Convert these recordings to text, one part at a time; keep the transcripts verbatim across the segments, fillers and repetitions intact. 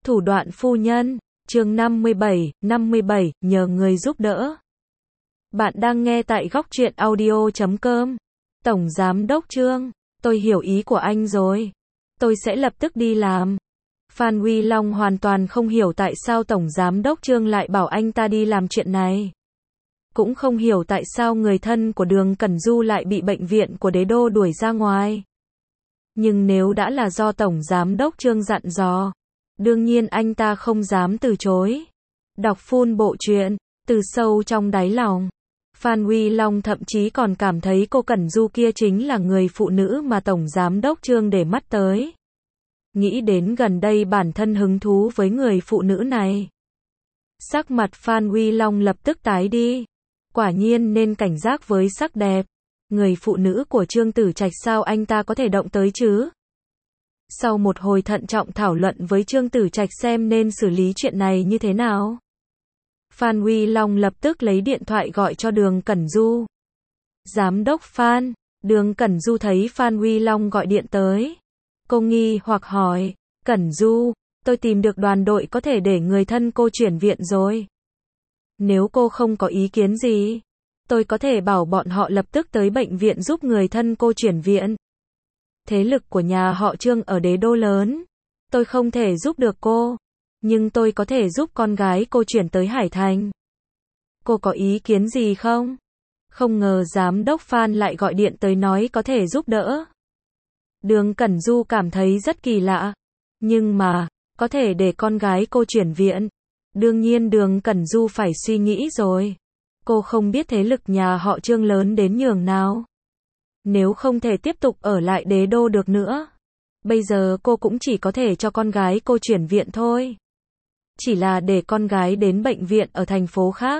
Thủ đoạn phu nhân, chương năm mươi bảy, năm mươi bảy, nhờ người giúp đỡ. Bạn đang nghe tại góc truyện audio chấm com. Tổng Giám đốc Trương, tôi hiểu ý của anh rồi. Tôi sẽ lập tức đi làm. Phan Huy Long hoàn toàn không hiểu tại sao Tổng Giám đốc Trương lại bảo anh ta đi làm chuyện này. Cũng không hiểu tại sao người thân của Đường Cẩn Du lại bị bệnh viện của Đế Đô đuổi ra ngoài. Nhưng nếu đã là do Tổng Giám đốc Trương dặn dò, đương nhiên anh ta không dám từ chối. Đọc full bộ truyện, từ sâu trong đáy lòng, Phan Huy Long thậm chí còn cảm thấy cô Cẩn Du kia chính là người phụ nữ mà Tổng Giám đốc Trương để mắt tới. Nghĩ đến gần đây bản thân hứng thú với người phụ nữ này, sắc mặt Phan Huy Long lập tức tái đi. Quả nhiên nên cảnh giác với sắc đẹp. Người phụ nữ của Trương Tử Trạch sao anh ta có thể động tới chứ? Sau một hồi thận trọng thảo luận với Trương Tử Trạch xem nên xử lý chuyện này như thế nào, Phan Huy Long lập tức lấy điện thoại gọi cho Đường Cẩn Du. Giám đốc Phan, Đường Cẩn Du thấy Phan Huy Long gọi điện tới. Cô nghi hoặc hỏi, Cẩn Du, tôi tìm được đoàn đội có thể để người thân cô chuyển viện rồi. Nếu cô không có ý kiến gì, tôi có thể bảo bọn họ lập tức tới bệnh viện giúp người thân cô chuyển viện. Thế lực của nhà họ Trương ở Đế Đô lớn, tôi không thể giúp được cô, nhưng tôi có thể giúp con gái cô chuyển tới Hải Thành. Cô có ý kiến gì không? Không ngờ giám đốc Phan lại gọi điện tới nói có thể giúp đỡ. Đường Cẩn Du cảm thấy rất kỳ lạ, nhưng mà, có thể để con gái cô chuyển viện. Đương nhiên Đường Cẩn Du phải suy nghĩ rồi. Cô không biết thế lực nhà họ Trương lớn đến nhường nào. Nếu không thể tiếp tục ở lại Đế Đô được nữa, bây giờ cô cũng chỉ có thể cho con gái cô chuyển viện thôi. Chỉ là để con gái đến bệnh viện ở thành phố khác.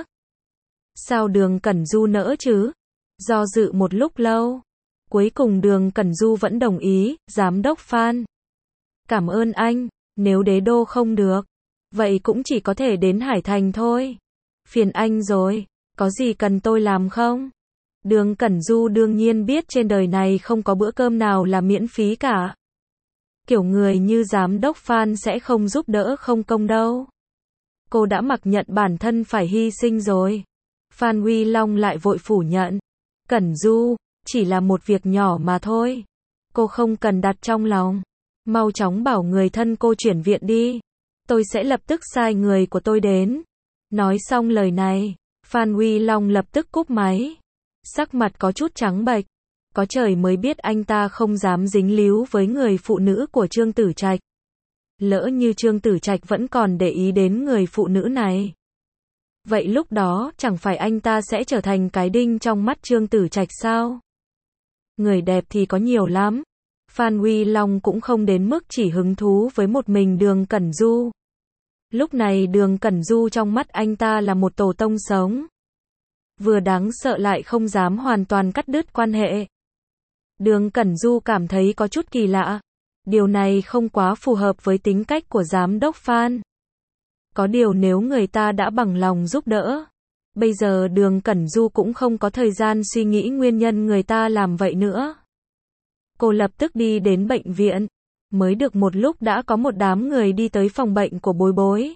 Sao Đường Cẩn Du nỡ chứ? Do dự một lúc lâu, cuối cùng Đường Cẩn Du vẫn đồng ý. Giám đốc Phan, cảm ơn anh, nếu Đế Đô không được, vậy cũng chỉ có thể đến Hải Thành thôi. Phiền anh rồi, có gì cần tôi làm không? Đường Cẩn Du đương nhiên biết trên đời này không có bữa cơm nào là miễn phí cả. Kiểu người như giám đốc Phan sẽ không giúp đỡ không công đâu. Cô đã mặc nhận bản thân phải hy sinh rồi. Phan Huy Long lại vội phủ nhận. Cẩn Du, chỉ là một việc nhỏ mà thôi. Cô không cần đặt trong lòng. Mau chóng bảo người thân cô chuyển viện đi. Tôi sẽ lập tức sai người của tôi đến. Nói xong lời này, Phan Huy Long lập tức cúp máy. Sắc mặt có chút trắng bệch. Có trời mới biết anh ta không dám dính líu với người phụ nữ của Trương Tử Trạch. Lỡ như Trương Tử Trạch vẫn còn để ý đến người phụ nữ này, vậy lúc đó chẳng phải anh ta sẽ trở thành cái đinh trong mắt Trương Tử Trạch sao? Người đẹp thì có nhiều lắm. Phan Huy Long cũng không đến mức chỉ hứng thú với một mình Đường Cẩn Du. Lúc này Đường Cẩn Du trong mắt anh ta là một tổ tông sống. Vừa đáng sợ lại không dám hoàn toàn cắt đứt quan hệ. Đường Cẩn Du cảm thấy có chút kỳ lạ. Điều này không quá phù hợp với tính cách của giám đốc Phan. Có điều nếu người ta đã bằng lòng giúp đỡ, bây giờ Đường Cẩn Du cũng không có thời gian suy nghĩ nguyên nhân người ta làm vậy nữa. Cô lập tức đi đến bệnh viện. Mới được một lúc đã có một đám người đi tới phòng bệnh của Bối Bối.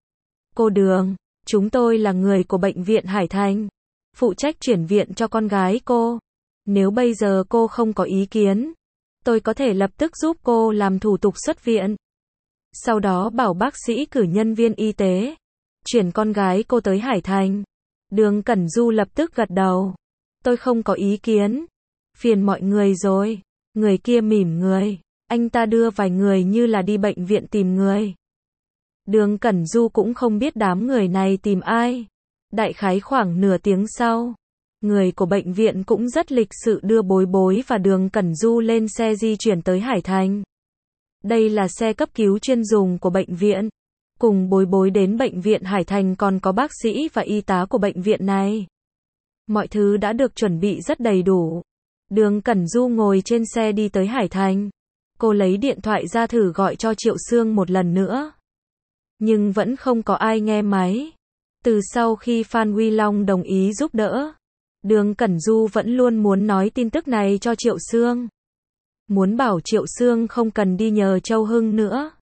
Cô Đường, chúng tôi là người của bệnh viện Hải Thành, phụ trách chuyển viện cho con gái cô. Nếu bây giờ cô không có ý kiến, tôi có thể lập tức giúp cô làm thủ tục xuất viện. Sau đó bảo bác sĩ cử nhân viên y tế chuyển con gái cô tới Hải Thành. Đường Cẩn Du lập tức gật đầu. Tôi không có ý kiến. Phiền mọi người rồi. Người kia mỉm người. Anh ta đưa vài người như là đi bệnh viện tìm người. Đường Cẩn Du cũng không biết đám người này tìm ai. Đại khái khoảng nửa tiếng sau, người của bệnh viện cũng rất lịch sự đưa Bối Bối và Đường Cẩn Du lên xe di chuyển tới Hải Thành. Đây là xe cấp cứu chuyên dùng của bệnh viện. Cùng Bối Bối đến bệnh viện Hải Thành còn có bác sĩ và y tá của bệnh viện này. Mọi thứ đã được chuẩn bị rất đầy đủ. Đường Cẩn Du ngồi trên xe đi tới Hải Thành. Cô lấy điện thoại ra thử gọi cho Triệu Sương một lần nữa. Nhưng vẫn không có ai nghe máy. Từ sau khi Phan Huy Long đồng ý giúp đỡ, Đường Cẩn Du vẫn luôn muốn nói tin tức này cho Triệu Sương. Muốn bảo Triệu Sương không cần đi nhờ Châu Hưng nữa.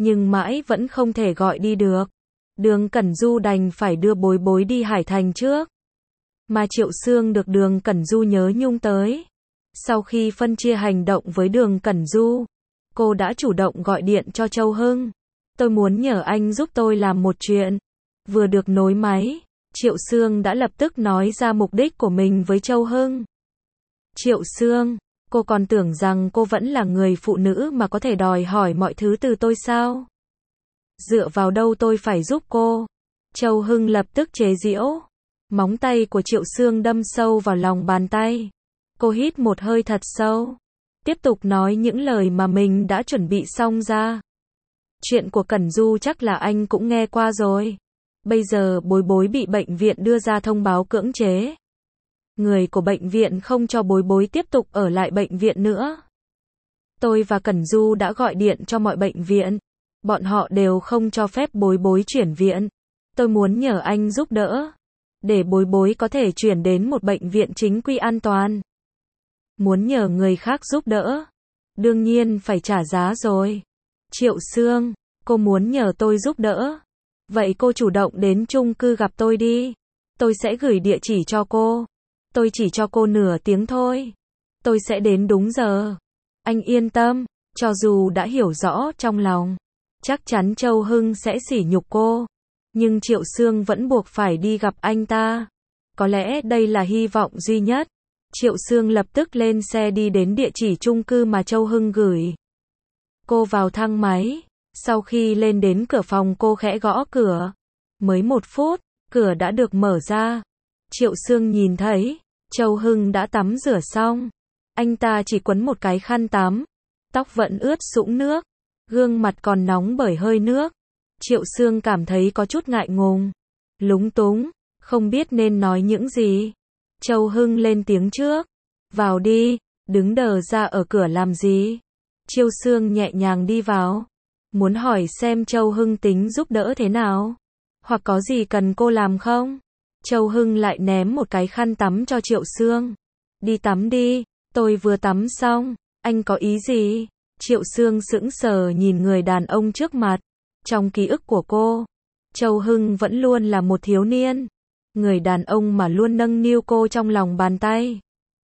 nhưng mãi vẫn không thể gọi đi được. Đường Cẩn Du đành phải đưa Bối Bối đi Hải Thành trước. Mà Triệu Sương được Đường Cẩn Du nhớ nhung tới. Sau khi phân chia hành động với Đường Cẩn Du, cô đã chủ động gọi điện cho Châu Hưng. Tôi muốn nhờ anh giúp tôi làm một chuyện. Vừa được nối máy, Triệu Sương đã lập tức nói ra mục đích của mình với Châu Hưng. Triệu Sương, cô còn tưởng rằng cô vẫn là người phụ nữ mà có thể đòi hỏi mọi thứ từ tôi sao? Dựa vào đâu tôi phải giúp cô? Châu Hưng lập tức chế giễu. Móng tay của Triệu Sương đâm sâu vào lòng bàn tay. Cô hít một hơi thật sâu. Tiếp tục nói những lời mà mình đã chuẩn bị xong ra. Chuyện của Cẩn Du chắc là anh cũng nghe qua rồi. Bây giờ Bối Bối bị bệnh viện đưa ra thông báo cưỡng chế. Người của bệnh viện không cho Bối Bối tiếp tục ở lại bệnh viện nữa. Tôi và Cẩn Du đã gọi điện cho mọi bệnh viện. Bọn họ đều không cho phép Bối Bối chuyển viện. Tôi muốn nhờ anh giúp đỡ. Để Bối Bối có thể chuyển đến một bệnh viện chính quy an toàn. Muốn nhờ người khác giúp đỡ. Đương nhiên phải trả giá rồi. Triệu Sương, cô muốn nhờ tôi giúp đỡ. Vậy cô chủ động đến chung cư gặp tôi đi. Tôi sẽ gửi địa chỉ cho cô. Tôi chỉ cho cô nửa tiếng thôi. Tôi sẽ đến đúng giờ. Anh yên tâm, cho dù đã hiểu rõ trong lòng, chắc chắn Châu Hưng sẽ sỉ nhục cô. Nhưng Triệu Sương vẫn buộc phải đi gặp anh ta. Có lẽ đây là hy vọng duy nhất. Triệu Sương lập tức lên xe đi đến địa chỉ chung cư mà Châu Hưng gửi. Cô vào thang máy. Sau khi lên đến cửa phòng cô khẽ gõ cửa. Mới một phút, cửa đã được mở ra. Triệu Sương nhìn thấy, Châu Hưng đã tắm rửa xong. Anh ta chỉ quấn một cái khăn tắm. Tóc vẫn ướt sũng nước. Gương mặt còn nóng bởi hơi nước. Triệu Sương cảm thấy có chút ngại ngùng. Lúng túng, không biết nên nói những gì. Châu Hưng lên tiếng trước. Vào đi, đứng đờ ra ở cửa làm gì? Triệu Sương nhẹ nhàng đi vào. Muốn hỏi xem Châu Hưng tính giúp đỡ thế nào? Hoặc có gì cần cô làm không? Châu Hưng lại ném một cái khăn tắm cho Triệu Sương. Đi tắm đi, tôi vừa tắm xong, anh có ý gì? Triệu Sương sững sờ nhìn người đàn ông trước mặt. Trong ký ức của cô, Châu Hưng vẫn luôn là một thiếu niên. Người đàn ông mà luôn nâng niu cô trong lòng bàn tay.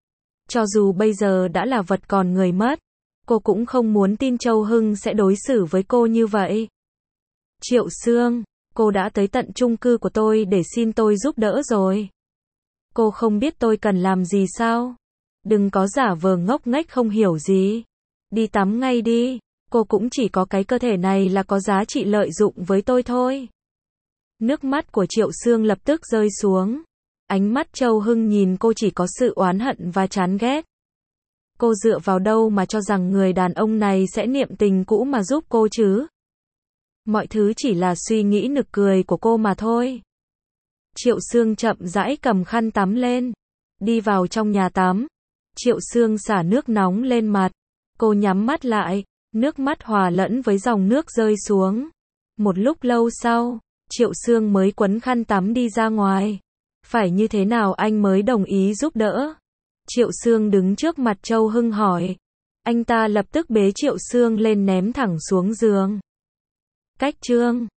Cho dù bây giờ đã là vật còn người mất, cô cũng không muốn tin Châu Hưng sẽ đối xử với cô như vậy. Triệu Sương, cô đã tới tận chung cư của tôi để xin tôi giúp đỡ rồi. Cô không biết tôi cần làm gì sao? Đừng có giả vờ ngốc nghếch không hiểu gì. Đi tắm ngay đi, cô cũng chỉ có cái cơ thể này là có giá trị lợi dụng với tôi thôi. Nước mắt của Triệu Sương lập tức rơi xuống. Ánh mắt Châu Hưng nhìn cô chỉ có sự oán hận và chán ghét. Cô dựa vào đâu mà cho rằng người đàn ông này sẽ niệm tình cũ mà giúp cô chứ? Mọi thứ chỉ là suy nghĩ nực cười của cô mà thôi. Triệu Sương chậm rãi cầm khăn tắm lên. Đi vào trong nhà tắm. Triệu Sương xả nước nóng lên mặt. Cô nhắm mắt lại. Nước mắt hòa lẫn với dòng nước rơi xuống. Một lúc lâu sau, Triệu Sương mới quấn khăn tắm đi ra ngoài. Phải như thế nào anh mới đồng ý giúp đỡ? Triệu Sương đứng trước mặt Châu Hưng hỏi. Anh ta lập tức bế Triệu Sương lên ném thẳng xuống giường. Cách chương